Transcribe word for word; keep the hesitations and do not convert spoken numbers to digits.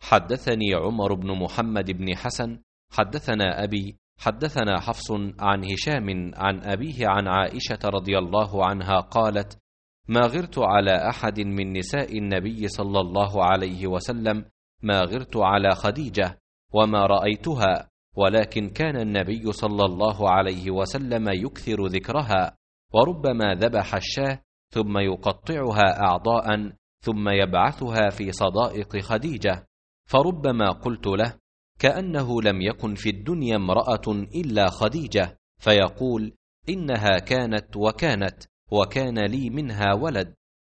حدثني عمر بن محمد بن حسن حدثنا أبي حدثنا حفص عن هشام عن أبيه عن عائشة رضي الله عنها قالت: ما غرت على أحد من نساء النبي صلى الله عليه وسلم ما غرت على خديجة وما رأيتها، ولكن كان النبي صلى الله عليه وسلم يكثر ذكرها، وربما ذبح الشاة ثم يقطعها أعضاء ثم يبعثها في صدائق خديجة، فربما قلت له: كأنه لم يكن في الدنيا امرأة إلا خديجة، فيقول: إنها كانت وكانت وكان لي منها ولد.